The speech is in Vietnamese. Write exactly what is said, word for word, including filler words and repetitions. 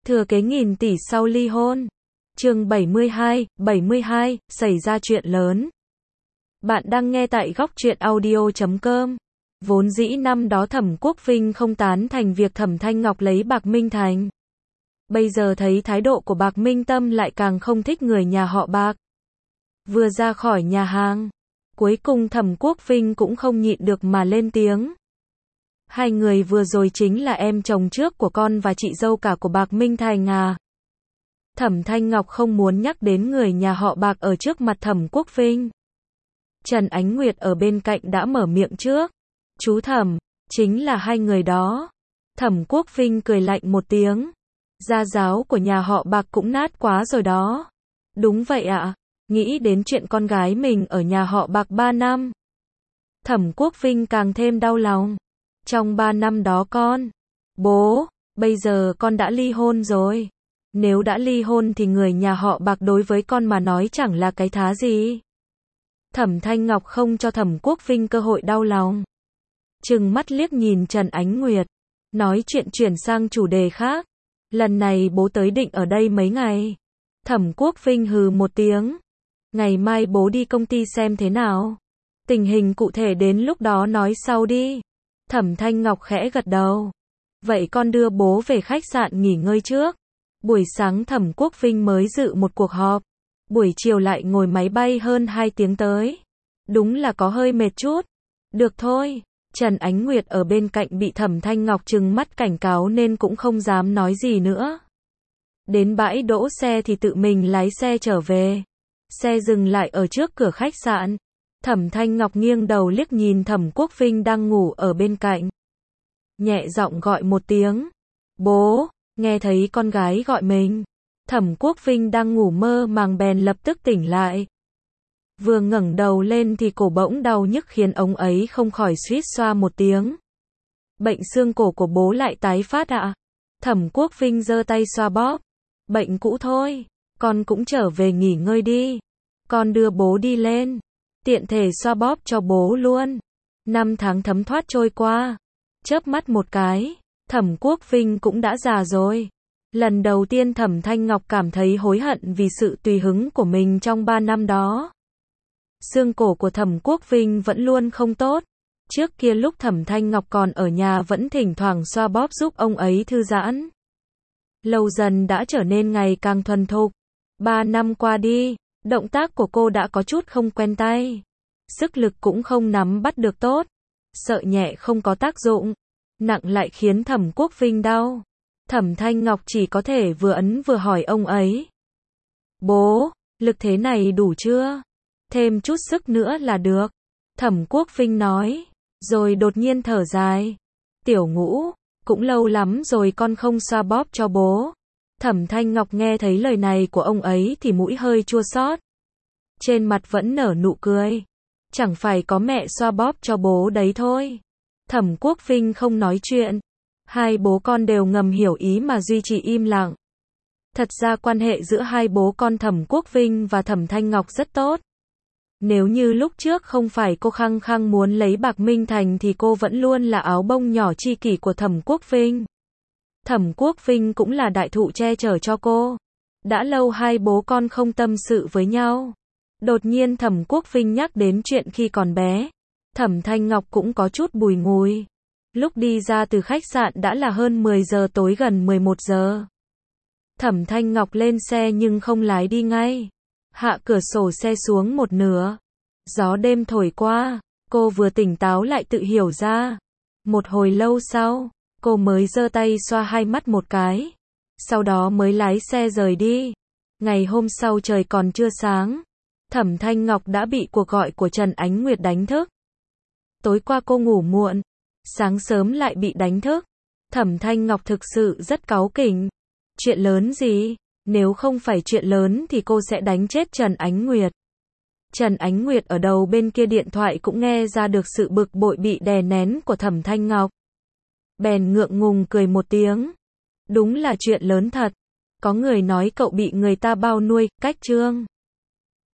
Thừa kế nghìn tỷ sau ly hôn. Chương bảy mươi hai, bảy mươi hai, xảy ra chuyện lớn. Bạn đang nghe tại góc truyện audio chấm com. Vốn dĩ năm đó Thẩm Quốc Vinh không tán thành việc Thẩm Thanh Ngọc lấy Bạc Minh Thành. Bây giờ thấy thái độ của Bạc Minh Tâm lại càng không thích người nhà họ Bạc. Vừa ra khỏi nhà hàng, cuối cùng Thẩm Quốc Vinh cũng không nhịn được mà lên tiếng. Hai người vừa rồi chính là em chồng trước của con và chị dâu cả của Bạc Minh Thành à? Thẩm Thanh Ngọc không muốn nhắc đến người nhà họ Bạc ở trước mặt Thẩm Quốc Vinh. Trần Ánh Nguyệt ở bên cạnh đã mở miệng trước. Chú Thẩm, chính là hai người đó. Thẩm Quốc Vinh cười lạnh một tiếng. Gia giáo của nhà họ Bạc cũng nát quá rồi đó. Đúng vậy ạ. Nghĩ đến chuyện con gái mình ở nhà họ Bạc ba năm. Thẩm Quốc Vinh càng thêm đau lòng. Trong ba năm đó con, bố, bây giờ con đã ly hôn rồi. Nếu đã ly hôn thì người nhà họ Bạc đối với con mà nói chẳng là cái thá gì. Thẩm Thanh Ngọc không cho Thẩm Quốc Vinh cơ hội đau lòng. Trừng mắt liếc nhìn Trần Ánh Nguyệt. Nói chuyện chuyển sang chủ đề khác. Lần này bố tới định ở đây mấy ngày. Thẩm Quốc Vinh hừ một tiếng. Ngày mai bố đi công ty xem thế nào. Tình hình cụ thể đến lúc đó nói sau đi. Thẩm Thanh Ngọc khẽ gật đầu. Vậy con đưa bố về khách sạn nghỉ ngơi trước. Buổi sáng Thẩm Quốc Vinh mới dự một cuộc họp. Buổi chiều lại ngồi máy bay hơn hai tiếng tới. Đúng là có hơi mệt chút. Được thôi. Trần Ánh Nguyệt ở bên cạnh bị Thẩm Thanh Ngọc trừng mắt cảnh cáo nên cũng không dám nói gì nữa. Đến bãi đỗ xe thì tự mình lái xe trở về. Xe dừng lại ở trước cửa khách sạn. Thẩm Thanh Ngọc nghiêng đầu liếc nhìn Thẩm Quốc Vinh đang ngủ ở bên cạnh. Nhẹ giọng gọi một tiếng. Bố, nghe thấy con gái gọi mình. Thẩm Quốc Vinh đang ngủ mơ màng bèn lập tức tỉnh lại. Vừa ngẩng đầu lên thì cổ bỗng đau nhức khiến ông ấy không khỏi suýt xoa một tiếng. Bệnh xương cổ của bố lại tái phát ạ? À? Thẩm Quốc Vinh giơ tay xoa bóp. Bệnh cũ thôi, con cũng trở về nghỉ ngơi đi. Con đưa bố đi lên. Tiện thể xoa bóp cho bố luôn. Năm tháng thấm thoát trôi qua. Chớp mắt một cái, Thẩm Quốc Vinh cũng đã già rồi. Lần đầu tiên Thẩm Thanh Ngọc cảm thấy hối hận vì sự tùy hứng của mình trong ba năm đó. Xương cổ của Thẩm Quốc Vinh vẫn luôn không tốt. Trước kia lúc Thẩm Thanh Ngọc còn ở nhà vẫn thỉnh thoảng xoa bóp giúp ông ấy thư giãn. Lâu dần đã trở nên ngày càng thuần thục. Ba năm qua đi, động tác của cô đã có chút không quen tay. Sức lực cũng không nắm bắt được tốt. Sợ nhẹ không có tác dụng, nặng lại khiến Thẩm Quốc Vinh đau. Thẩm Thanh Ngọc chỉ có thể vừa ấn vừa hỏi ông ấy. Bố, lực thế này đủ chưa? Thêm chút sức nữa là được. Thẩm Quốc Vinh nói, rồi đột nhiên thở dài. Tiểu Ngũ, cũng lâu lắm rồi con không xoa bóp cho bố. Thẩm Thanh Ngọc nghe thấy lời này của ông ấy thì mũi hơi chua xót. Trên mặt vẫn nở nụ cười. Chẳng phải có mẹ xoa bóp cho bố đấy thôi. Thẩm Quốc Vinh không nói chuyện. Hai bố con đều ngầm hiểu ý mà duy trì im lặng. Thật ra quan hệ giữa hai bố con Thẩm Quốc Vinh và Thẩm Thanh Ngọc rất tốt. Nếu như lúc trước không phải cô khăng khăng muốn lấy Bạc Minh Thành thì cô vẫn luôn là áo bông nhỏ tri kỷ của Thẩm Quốc Vinh. Thẩm Quốc Vinh cũng là đại thụ che chở cho cô. Đã lâu hai bố con không tâm sự với nhau. Đột nhiên Thẩm Quốc Vinh nhắc đến chuyện khi còn bé. Thẩm Thanh Ngọc cũng có chút bùi ngùi. Lúc đi ra từ khách sạn đã là hơn mười giờ tối gần mười một giờ. Thẩm Thanh Ngọc lên xe nhưng không lái đi ngay. Hạ cửa sổ xe xuống một nửa. Gió đêm thổi qua, cô vừa tỉnh táo lại tự hiểu ra. Một hồi lâu sau, cô mới giơ tay xoa hai mắt một cái. Sau đó mới lái xe rời đi. Ngày hôm sau trời còn chưa sáng. Thẩm Thanh Ngọc đã bị cuộc gọi của Trần Ánh Nguyệt đánh thức. Tối qua cô ngủ muộn, sáng sớm lại bị đánh thức. Thẩm Thanh Ngọc thực sự rất cáu kỉnh. Chuyện lớn gì? Nếu không phải chuyện lớn thì cô sẽ đánh chết Trần Ánh Nguyệt. Trần Ánh Nguyệt ở đầu bên kia điện thoại cũng nghe ra được sự bực bội bị đè nén của Thẩm Thanh Ngọc. Bèn ngượng ngùng cười một tiếng. Đúng là chuyện lớn thật. Có người nói cậu bị người ta bao nuôi, cách trương.